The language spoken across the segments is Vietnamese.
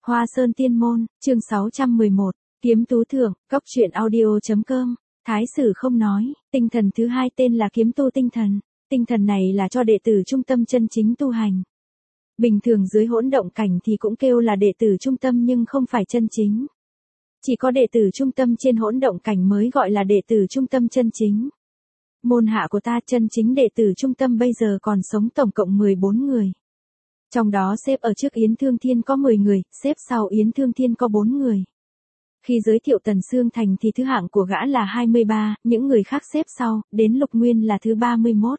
Hoa Sơn Tiên Môn, chương 611, Kiếm Tú Thượng, Cốc truyện audio.com, Thái Sử không nói, tinh thần thứ hai tên là Kiếm Tu Tinh Thần. Tinh thần này là cho đệ tử trung tâm chân chính tu hành. Bình thường dưới hỗn động cảnh thì cũng kêu là đệ tử trung tâm nhưng không phải chân chính. Chỉ có đệ tử trung tâm trên hỗn động cảnh mới gọi là đệ tử trung tâm chân chính. Môn hạ của ta chân chính đệ tử trung tâm bây giờ còn sống tổng cộng 14 người. Trong đó xếp ở trước Yến Thương Thiên có 10 người, xếp sau Yến Thương Thiên có 4 người. Khi giới thiệu Tần Sương Thành thì thứ hạng của gã là 23, những người khác xếp sau, đến Lục Nguyên là thứ 31.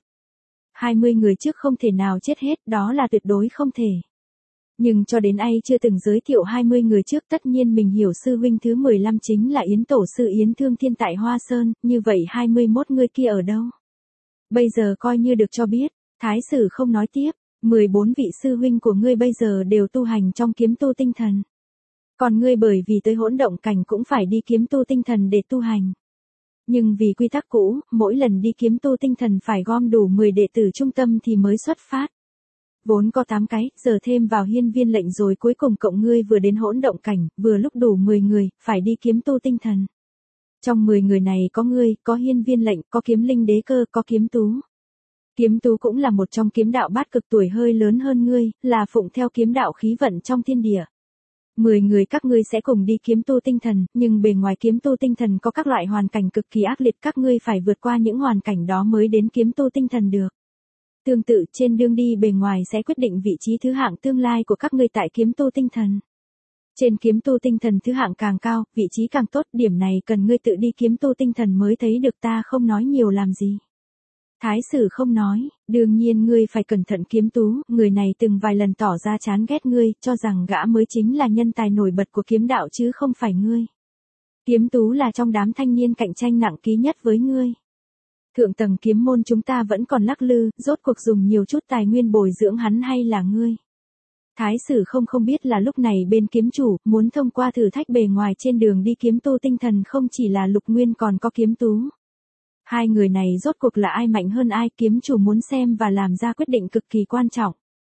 20 người trước không thể nào chết hết, đó là tuyệt đối không thể. Nhưng cho đến nay chưa từng giới thiệu 20 người trước, tất nhiên mình hiểu sư huynh thứ 15 chính là Yến Tổ sư Yến Thương Thiên tại Hoa Sơn, như vậy 21 người kia ở đâu? Bây giờ coi như được cho biết, Thái Sử không nói tiếp, 14 vị sư huynh của ngươi bây giờ đều tu hành trong kiếm tu tinh thần. Còn ngươi bởi vì tới hỗn động cảnh cũng phải đi kiếm tu tinh thần để tu hành. Nhưng vì quy tắc cũ, mỗi lần đi kiếm tu tinh thần phải gom đủ 10 đệ tử trung tâm thì mới xuất phát. Vốn có 8 cái, giờ thêm vào hiên viên lệnh rồi cuối cùng cộng ngươi vừa đến hỗn động cảnh, vừa lúc đủ 10 người, phải đi kiếm tu tinh thần. Trong 10 người này có ngươi, có hiên viên lệnh, có kiếm linh đế cơ, có kiếm tú. Kiếm tú cũng là một trong kiếm đạo bát cực tuổi hơi lớn hơn ngươi, là phụng theo kiếm đạo khí vận trong thiên địa. 10 người các ngươi sẽ cùng đi kiếm tu tinh thần, nhưng bề ngoài kiếm tu tinh thần có các loại hoàn cảnh cực kỳ ác liệt, các ngươi phải vượt qua những hoàn cảnh đó mới đến kiếm tu tinh thần được. Tương tự trên đường đi bề ngoài sẽ quyết định vị trí thứ hạng tương lai của các ngươi tại kiếm tu tinh thần. Trên kiếm tu tinh thần thứ hạng càng cao, vị trí càng tốt, điểm này cần ngươi tự đi kiếm tu tinh thần mới thấy được, ta không nói nhiều làm gì. Thái Sử không nói, đương nhiên ngươi phải cẩn thận kiếm tú, người này từng vài lần tỏ ra chán ghét ngươi, cho rằng gã mới chính là nhân tài nổi bật của kiếm đạo chứ không phải ngươi. Kiếm tú là trong đám thanh niên cạnh tranh nặng ký nhất với ngươi. Thượng tầng kiếm môn chúng ta vẫn còn lắc lư, rốt cuộc dùng nhiều chút tài nguyên bồi dưỡng hắn hay là ngươi. Thái Sử không biết là lúc này bên kiếm chủ, muốn thông qua thử thách bề ngoài trên đường đi kiếm tu tinh thần không chỉ là Lục Nguyên còn có kiếm tú. Hai người này rốt cuộc là ai mạnh hơn ai, kiếm chủ muốn xem và làm ra quyết định cực kỳ quan trọng.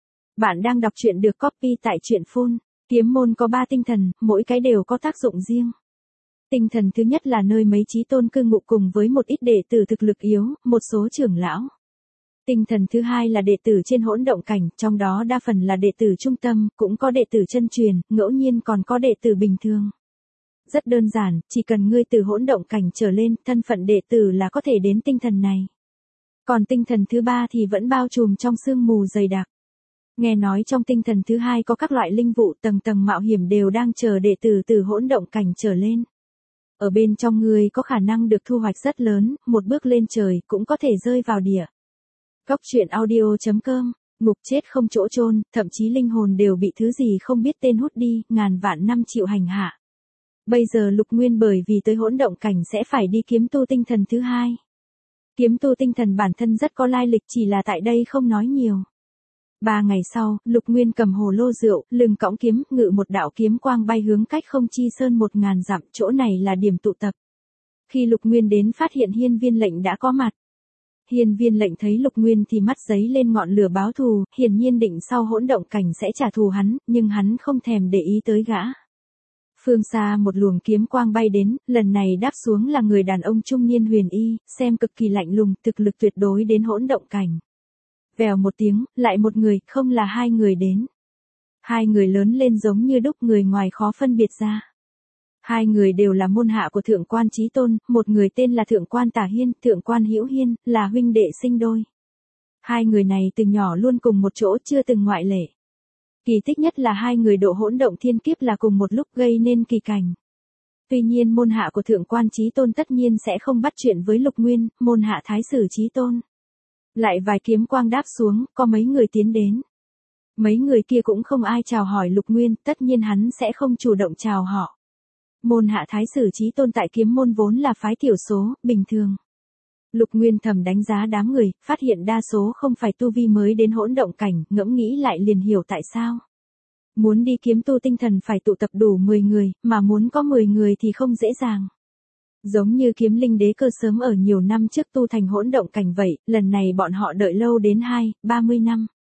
Bạn đang đọc truyện được copy tại truyện phun. Kiếm môn có 3 tinh thần, mỗi cái đều có tác dụng riêng. Tinh thần thứ nhất là nơi mấy chí tôn cư ngụ cùng với một ít đệ tử thực lực yếu, một số trưởng lão. Tinh thần thứ hai là đệ tử trên hỗn động cảnh, trong đó đa phần là đệ tử trung tâm, cũng có đệ tử chân truyền, ngẫu nhiên còn có đệ tử bình thường. Rất đơn giản, chỉ cần ngươi từ hỗn động cảnh trở lên, thân phận đệ tử là có thể đến tinh thần này. Còn tinh thần thứ ba thì vẫn bao trùm trong sương mù dày đặc. Nghe nói trong tinh thần thứ hai có các loại linh vụ tầng tầng mạo hiểm đều đang chờ đệ tử từ hỗn động cảnh trở lên. Ở bên trong ngươi có khả năng được thu hoạch rất lớn, một bước lên trời cũng có thể rơi vào địa. Cốc truyện audio.com, ngục chết không chỗ chôn, thậm chí linh hồn đều bị thứ gì không biết tên hút đi, ngàn vạn năm chịu hành hạ. Bây giờ Lục Nguyên bởi vì tới hỗn động cảnh sẽ phải đi kiếm tu tinh thần thứ hai. Kiếm tu tinh thần bản thân rất có lai lịch, chỉ là tại đây không nói nhiều. 3 ngày sau, Lục Nguyên cầm hồ lô rượu, lưng cõng kiếm, ngự một đạo kiếm quang bay hướng cách không chi sơn 1000 dặm, chỗ này là điểm tụ tập. Khi Lục Nguyên đến phát hiện hiên viên lệnh đã có mặt. Hiên viên lệnh thấy Lục Nguyên thì mắt giấy lên ngọn lửa báo thù, hiển nhiên định sau hỗn động cảnh sẽ trả thù hắn, nhưng hắn không thèm để ý tới gã. Phương xa một luồng kiếm quang bay đến, lần này đáp xuống là người đàn ông trung niên huyền y, xem cực kỳ lạnh lùng, thực lực tuyệt đối đến hỗn động cảnh. Vèo một tiếng, lại một người, không là 2 người đến. 2 người lớn lên giống như đúc, người ngoài khó phân biệt ra. 2 người đều là môn hạ của Thượng quan Chí Tôn, một người tên là Thượng quan Tả Hiên, Thượng quan Hữu Hiên, là huynh đệ sinh đôi. 2 người này từ nhỏ luôn cùng một chỗ, chưa từng ngoại lệ. Kỳ tích nhất là 2 người độ hỗn động thiên kiếp là cùng một lúc gây nên kỳ cảnh. Tuy nhiên môn hạ của Thượng quan Chí Tôn tất nhiên sẽ không bắt chuyện với Lục Nguyên, môn hạ Thái Sử Chí Tôn. Lại vài kiếm quang đáp xuống, có mấy người tiến đến. Mấy người kia cũng không ai chào hỏi Lục Nguyên, tất nhiên hắn sẽ không chủ động chào họ. Môn hạ Thái Sử Chí Tôn tại kiếm môn vốn là phái thiểu số, bình thường. Lục Nguyên thầm đánh giá đám người, phát hiện đa số không phải tu vi mới đến hỗn động cảnh, ngẫm nghĩ lại liền hiểu tại sao. Muốn đi kiếm tu tinh thần phải tụ tập đủ 10 người, mà muốn có 10 người thì không dễ dàng. Giống như kiếm linh đế cơ sớm ở nhiều năm trước tu thành hỗn động cảnh vậy, lần này bọn họ đợi lâu đến 30 năm.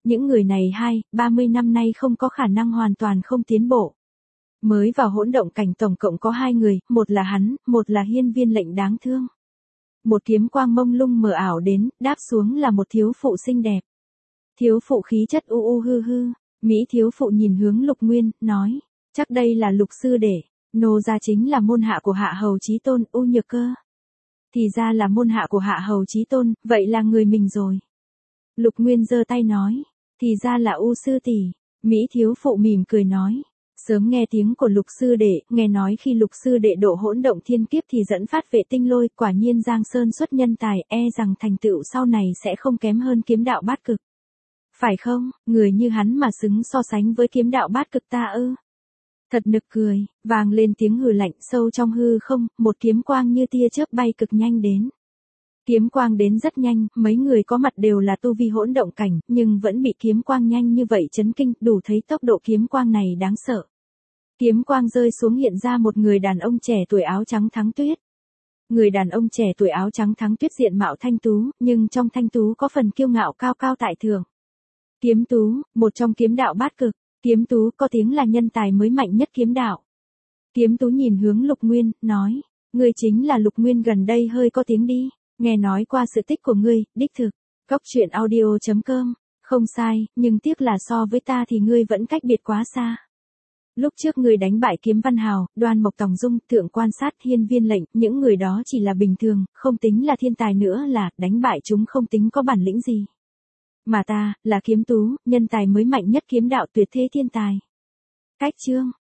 Những người này 30 năm nay không có khả năng hoàn toàn không tiến bộ. Mới vào hỗn động cảnh tổng cộng có 2 người, một là hắn, một là hiên viên lệnh đáng thương. Một kiếm quang mông lung mờ ảo đến, đáp xuống là một thiếu phụ xinh đẹp. Thiếu phụ khí chất u hư hư, Mỹ thiếu phụ nhìn hướng Lục Nguyên, nói, chắc đây là Lục sư đệ, nô gia chính là môn hạ của Hạ Hầu Chí Tôn, U Nhược Cơ. Thì ra là môn hạ của Hạ Hầu Chí Tôn, vậy là người mình rồi. Lục Nguyên giơ tay nói, thì ra là U sư tỷ. Mỹ thiếu phụ mỉm cười nói, sớm nghe tiếng của Lục sư đệ, nghe nói khi Lục sư đệ độ hỗn động thiên kiếp thì dẫn phát vệ tinh lôi, quả nhiên Giang Sơn xuất nhân tài, rằng thành tựu sau này sẽ không kém hơn kiếm đạo bát cực. Phải không, người như hắn mà xứng so sánh với kiếm đạo bát cực ta ư? Thật nực cười, vang lên tiếng hừ lạnh sâu trong hư không, một kiếm quang như tia chớp bay cực nhanh đến. Kiếm quang đến rất nhanh, mấy người có mặt đều là tu vi hỗn động cảnh, nhưng vẫn bị kiếm quang nhanh như vậy chấn kinh, đủ thấy tốc độ kiếm quang này đáng sợ. Kiếm quang rơi xuống hiện ra một người đàn ông trẻ tuổi áo trắng thắng tuyết. Người đàn ông trẻ tuổi áo trắng thắng tuyết diện mạo thanh tú, nhưng trong thanh tú có phần kiêu ngạo cao cao tại thượng. Kiếm tú, một trong kiếm đạo bát cực, kiếm tú có tiếng là nhân tài mới mạnh nhất kiếm đạo. Kiếm tú nhìn hướng Lục Nguyên, nói, ngươi chính là Lục Nguyên gần đây hơi có tiếng đi, nghe nói qua sự tích của ngươi, đích thực. Cóc truyện audio.com, không sai, nhưng tiếc là so với ta thì ngươi vẫn cách biệt quá xa. Lúc trước ngươi đánh bại Kiếm Văn Hào, Đoan Mộc Tòng Dung, Thượng Quan Sát, Hiên Viên Lệnh, những người đó chỉ là bình thường, không tính là thiên tài nữa là, đánh bại chúng không tính có bản lĩnh gì. Mà ta, là kiếm tú, nhân tài mới mạnh nhất kiếm đạo tuyệt thế thiên tài. Cách chương.